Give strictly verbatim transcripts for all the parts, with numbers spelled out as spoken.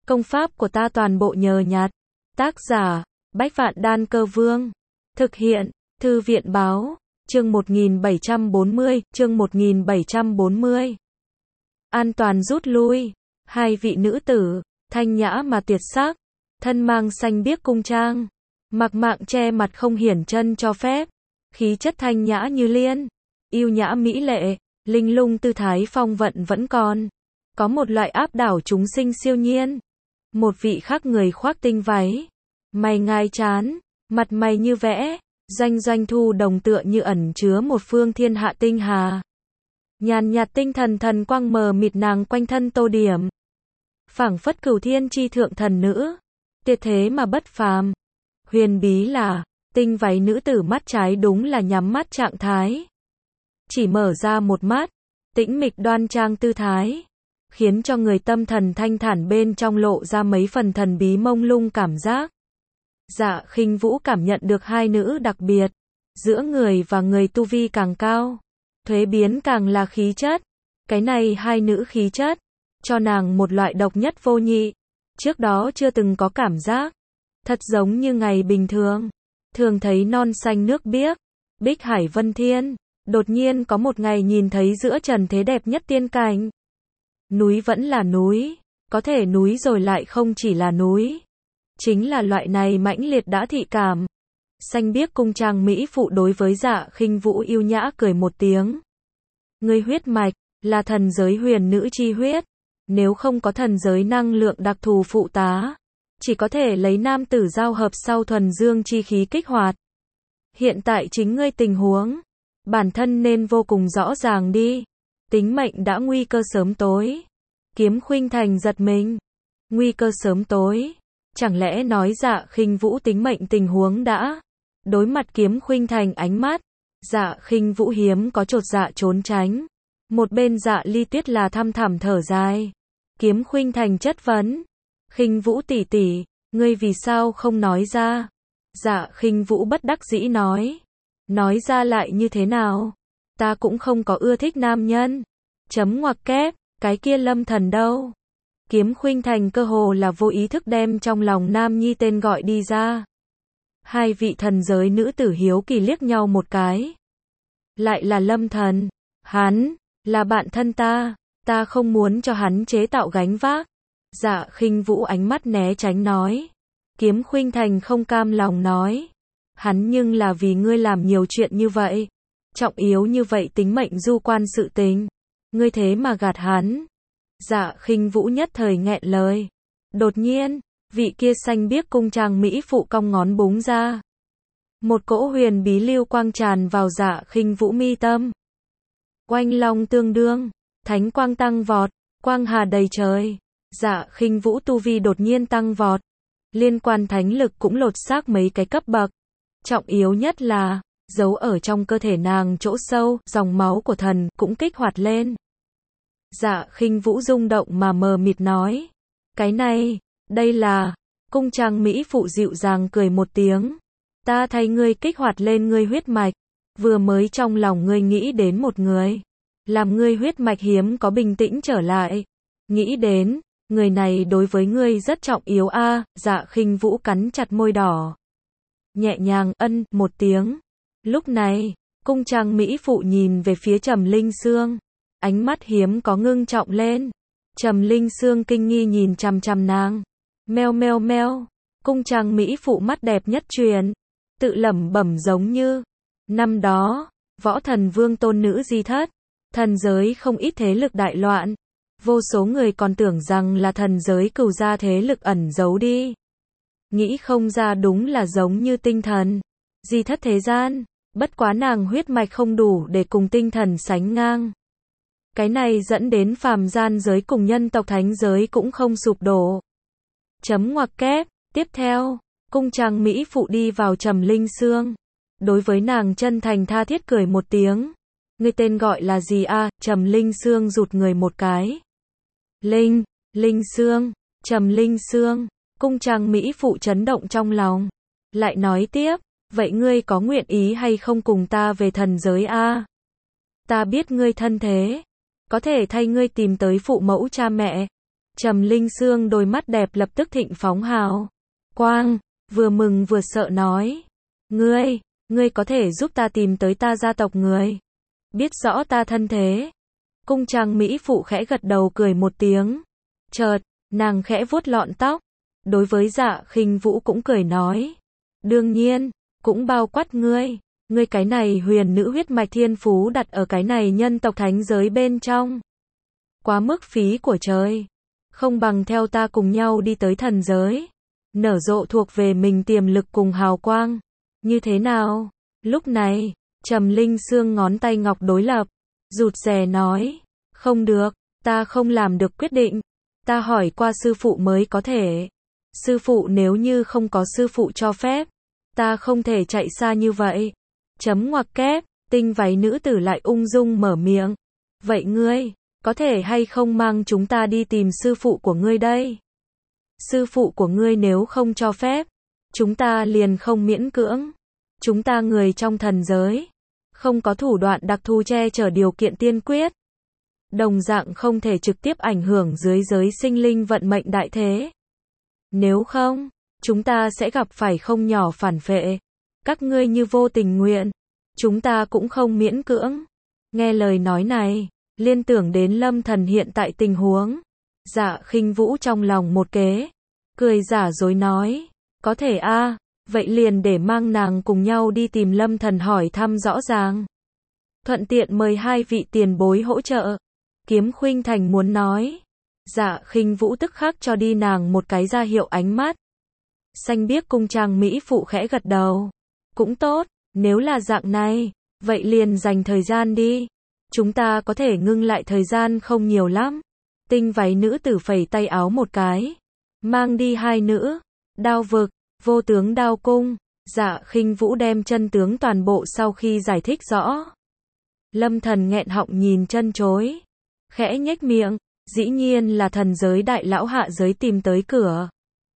Công pháp của ta toàn bộ nhờ nhặt. Tác giả, Bách Vạn Đan Cơ Vương. Thực hiện, Thư viện Báo. Chương một nghìn bảy trăm bốn mươi, chương một nghìn bảy trăm bốn mươi. An toàn rút lui. Hai vị nữ tử, thanh nhã mà tuyệt sắc, thân mang xanh biếc cung trang, mặc mạng che mặt không hiển chân cho phép, khí chất thanh nhã như liên, yêu nhã mỹ lệ, linh lung tư thái phong vận vẫn còn, có một loại áp đảo chúng sinh siêu nhiên. Một vị khác người khoác tinh váy, mày ngai trán, mặt mày như vẽ, doanh doanh thu đồng tựa như ẩn chứa một phương thiên hạ tinh hà. Nhàn nhạt tinh thần thần quang mờ mịt nàng quanh thân tô điểm, phảng phất cửu thiên chi thượng thần nữ, tuyệt thế mà bất phàm. Huyền bí là, tinh váy nữ tử mắt trái đúng là nhắm mắt trạng thái, chỉ mở ra một mắt, tĩnh mịch đoan trang tư thái, khiến cho người tâm thần thanh thản bên trong lộ ra mấy phần thần bí mông lung cảm giác. Dạ Khinh Vũ cảm nhận được hai nữ đặc biệt, giữa người và người tu vi càng cao, thuế biến càng là khí chất. Cái này hai nữ khí chất, cho nàng một loại độc nhất vô nhị, trước đó chưa từng có cảm giác, thật giống như ngày bình thường, thường thấy non xanh nước biếc, bích hải vân thiên, đột nhiên có một ngày nhìn thấy giữa trần thế đẹp nhất tiên cảnh. Núi vẫn là núi, có thể núi rồi lại không chỉ là núi. Chính là loại này mãnh liệt đã thị cảm. Xanh biếc cung trang mỹ phụ đối với Dạ Khinh Vũ yêu nhã cười một tiếng. Ngươi huyết mạch, là thần giới huyền nữ chi huyết. Nếu không có thần giới năng lượng đặc thù phụ tá, chỉ có thể lấy nam tử giao hợp sau thuần dương chi khí kích hoạt. Hiện tại chính ngươi tình huống, bản thân nên vô cùng rõ ràng đi. Tính mệnh đã nguy cơ sớm tối. Kiếm Khuynh Thành giật mình. Nguy cơ sớm tối. Chẳng lẽ nói Dạ Khinh Vũ tính mệnh tình huống đã? Đối mặt Kiếm Khuynh Thành ánh mắt, Dạ Khinh Vũ hiếm có chột dạ trốn tránh. Một bên Dạ Ly Tuyết là thăm thẳm thở dài. Kiếm Khuynh Thành chất vấn. Khinh Vũ tỷ tỷ, ngươi vì sao không nói ra? Dạ Khinh Vũ bất đắc dĩ nói. Nói ra lại như thế nào? Ta cũng không có ưa thích nam nhân. Chấm ngoặc kép, cái kia Lâm Thần đâu? Kiếm Khuynh Thành cơ hồ là vô ý thức đem trong lòng nam nhi tên gọi đi ra. Hai vị thần giới nữ tử hiếu kỳ liếc nhau một cái. Lại là Lâm Thần. Hắn, là bạn thân ta, ta không muốn cho hắn chế tạo gánh vác. Dạ Khinh Vũ ánh mắt né tránh nói. Kiếm Khuynh Thành không cam lòng nói. Hắn nhưng là vì ngươi làm nhiều chuyện như vậy. Trọng yếu như vậy tính mệnh du quan sự tình. Ngươi thế mà gạt hắn. Dạ Khinh Vũ nhất thời nghẹn lời. Đột nhiên, vị kia xanh biếc cung trang mỹ phụ cong ngón búng ra. Một cỗ huyền bí lưu quang tràn vào Dạ Khinh Vũ mi tâm. Oanh long tương đương, thánh quang tăng vọt, quang hà đầy trời. Dạ Khinh Vũ tu vi đột nhiên tăng vọt. Liên quan thánh lực cũng lột xác mấy cái cấp bậc. Trọng yếu nhất là, giấu ở trong cơ thể nàng chỗ sâu, dòng máu của thần cũng kích hoạt lên. Dạ Khinh Vũ rung động mà mờ mịt nói. Cái này, đây là, cung trang mỹ phụ dịu dàng cười một tiếng. Ta thay ngươi kích hoạt lên ngươi huyết mạch. Vừa mới trong lòng ngươi nghĩ đến một người. Làm ngươi huyết mạch hiếm có bình tĩnh trở lại. Nghĩ đến, người này đối với ngươi rất trọng yếu a. À, Dạ Khinh Vũ cắn chặt môi đỏ. Nhẹ nhàng ân một tiếng. Lúc này, cung trang mỹ phụ nhìn về phía Trầm Linh Sương. Ánh mắt hiếm có ngưng trọng lên. Trầm Linh Sương kinh nghi nhìn chằm chằm nàng. Meo meo meo. Cung trang mỹ phụ mắt đẹp nhất truyền. Tự lẩm bẩm giống như. Năm đó, võ thần vương tôn nữ di thất. Thần giới không ít thế lực đại loạn. Vô số người còn tưởng rằng là thần giới cửu gia thế lực ẩn giấu đi. Nghĩ không ra đúng là giống như tinh thần. Di thất thế gian. Bất quá nàng huyết mạch không đủ để cùng tinh thần sánh ngang. Cái này dẫn đến phàm gian giới cùng nhân tộc thánh giới cũng không sụp đổ. Chấm ngoặc kép, tiếp theo, cung trang mỹ phụ đi vào Trầm Linh Sương. Đối với nàng chân thành tha thiết cười một tiếng. Ngươi tên gọi là gì a? À? Trầm Linh Sương rụt người một cái. Linh, Linh Sương, Trầm Linh Sương, cung trang mỹ phụ chấn động trong lòng. Lại nói tiếp, vậy ngươi có nguyện ý hay không cùng ta về thần giới a? À? Ta biết ngươi thân thế. Có thể thay ngươi tìm tới phụ mẫu cha mẹ. Trầm Linh Sương đôi mắt đẹp lập tức thịnh phóng hào quang, vừa mừng vừa sợ nói. Ngươi, ngươi có thể giúp ta tìm tới ta gia tộc người. Biết rõ ta thân thế. Cung trang mỹ phụ khẽ gật đầu cười một tiếng. Chợt, nàng khẽ vuốt lọn tóc. Đối với Dạ Khinh Vũ cũng cười nói. Đương nhiên, cũng bao quát ngươi. Ngươi cái này huyền nữ huyết mạch thiên phú đặt ở cái này nhân tộc thánh giới bên trong. Quá mức phí của trời. Không bằng theo ta cùng nhau đi tới thần giới. Nở rộ thuộc về mình tiềm lực cùng hào quang. Như thế nào? Lúc này, Trầm Linh Sương ngón tay ngọc đối lập. Rụt rè nói. Không được, ta không làm được quyết định. Ta hỏi qua sư phụ mới có thể. Sư phụ nếu như không có sư phụ cho phép. Ta không thể chạy xa như vậy. Chấm ngoặc kép, tinh váy nữ tử lại ung dung mở miệng. Vậy ngươi, có thể hay không mang chúng ta đi tìm sư phụ của ngươi đây? Sư phụ của ngươi nếu không cho phép, chúng ta liền không miễn cưỡng. Chúng ta người trong thần giới, không có thủ đoạn đặc thù che chở điều kiện tiên quyết. Đồng dạng không thể trực tiếp ảnh hưởng dưới giới sinh linh vận mệnh đại thế. Nếu không, chúng ta sẽ gặp phải không nhỏ phản phệ. Các ngươi như vô tình nguyện, chúng ta cũng không miễn cưỡng. Nghe lời nói này, liên tưởng đến Lâm Thần hiện tại tình huống. Dạ Khinh Vũ trong lòng một kế, cười giả dối nói, có thể a, vậy liền để mang nàng cùng nhau đi tìm Lâm Thần hỏi thăm rõ ràng. Thuận tiện mời hai vị tiền bối hỗ trợ. Kiếm Khuynh Thành muốn nói. Dạ Khinh Vũ tức khắc cho đi nàng một cái ra hiệu ánh mắt. Xanh biếc cung trang mỹ phụ khẽ gật đầu. Cũng tốt, nếu là dạng này, vậy liền dành thời gian đi. Chúng ta có thể ngưng lại thời gian không nhiều lắm. Tinh váy nữ tử phẩy tay áo một cái. Mang đi hai nữ. Đao vực, vô tướng đao cung. Dạ Khinh Vũ đem chân tướng toàn bộ sau khi giải thích rõ. Lâm Thần nghẹn họng nhìn chân chối. Khẽ nhếch miệng, dĩ nhiên là thần giới đại lão hạ giới tìm tới cửa.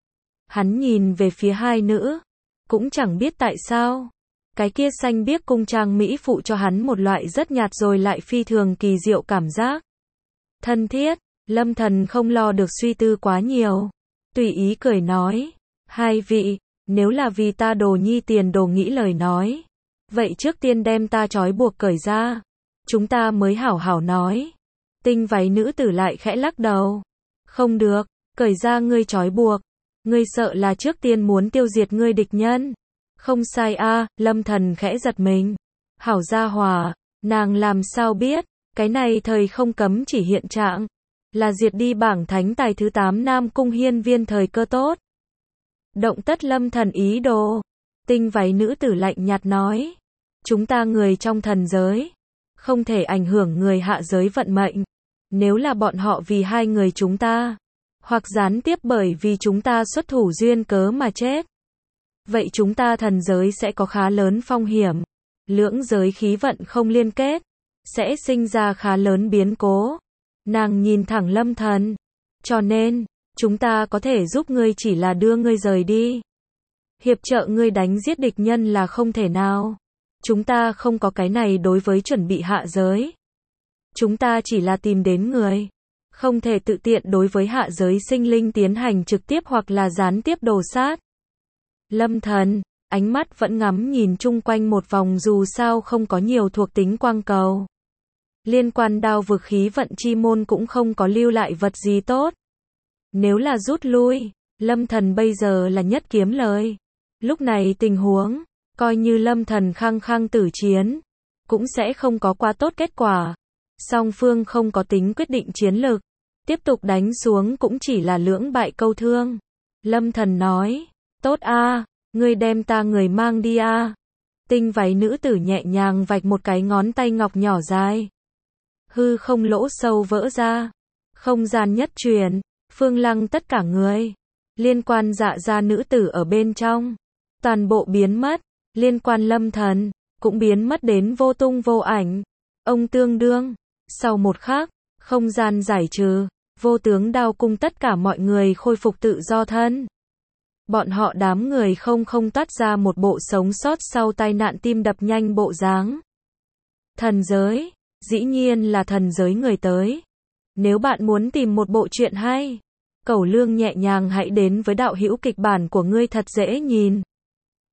Hắn nhìn về phía hai nữ. Cũng chẳng biết tại sao. Cái kia xanh biếc cung trang mỹ phụ cho hắn một loại rất nhạt rồi lại phi thường kỳ diệu cảm giác. Thân thiết, Lâm Thần không lo được suy tư quá nhiều. Tùy ý cười nói. Hai vị, nếu là vì ta đồ nhi tiền đồ nghĩ lời nói. Vậy trước tiên đem ta trói buộc cởi ra. Chúng ta mới hảo hảo nói. Tinh váy nữ tử lại khẽ lắc đầu. Không được, cởi ra ngươi trói buộc. Ngươi sợ là trước tiên muốn tiêu diệt ngươi địch nhân. Không sai a, à, Lâm Thần khẽ giật mình. Hảo gia hòa, nàng làm sao biết, cái này thời không cấm chỉ hiện trạng. Là diệt đi bảng thánh tài thứ tám Nam Cung Hiên Viên thời cơ tốt. Động tất Lâm Thần ý đồ. Tinh váy nữ tử lạnh nhạt nói. Chúng ta người trong thần giới. Không thể ảnh hưởng người hạ giới vận mệnh. Nếu là bọn họ vì hai người chúng ta. Hoặc gián tiếp bởi vì chúng ta xuất thủ duyên cớ mà chết. Vậy chúng ta thần giới sẽ có khá lớn phong hiểm. Lưỡng giới khí vận không liên kết. Sẽ sinh ra khá lớn biến cố. Nàng nhìn thẳng Lâm Thần. Cho nên, chúng ta có thể giúp ngươi chỉ là đưa ngươi rời đi. Hiệp trợ ngươi đánh giết địch nhân là không thể nào. Chúng ta không có cái này đối với chuẩn bị hạ giới. Chúng ta chỉ là tìm đến người. Không thể tự tiện đối với hạ giới sinh linh tiến hành trực tiếp hoặc là gián tiếp đồ sát. Lâm Thần, ánh mắt vẫn ngắm nhìn chung quanh một vòng dù sao không có nhiều thuộc tính quang cầu. Liên quan đao vực khí vận chi môn cũng không có lưu lại vật gì tốt. Nếu là rút lui, Lâm Thần bây giờ là nhất kiếm lời. Lúc này tình huống, coi như Lâm Thần khăng khăng tử chiến, cũng sẽ không có quá tốt kết quả. Song phương không có tính quyết định chiến lược. Tiếp tục đánh xuống cũng chỉ là lưỡng bại câu thương. Lâm Thần nói, tốt a, à, ngươi đem ta người mang đi a. À. Tinh váy nữ tử nhẹ nhàng vạch một cái ngón tay ngọc nhỏ dài. Hư không lỗ sâu vỡ ra. Không gian nhất truyền, Phương Lăng tất cả người. Liên quan Dạ gia nữ tử ở bên trong. Toàn bộ biến mất. Liên quan Lâm Thần, cũng biến mất đến vô tung vô ảnh. Ông tương đương. Sau một khắc, không gian giải trừ. Vô tướng đao cung tất cả mọi người khôi phục tự do thân. Bọn họ đám người không không toát ra một bộ sống sót sau tai nạn tim đập nhanh bộ dáng. Thần giới, dĩ nhiên là thần giới người tới. Nếu bạn muốn tìm một bộ truyện hay Cẩu Lương nhẹ nhàng hãy đến với đạo hữu kịch bản của ngươi thật dễ nhìn.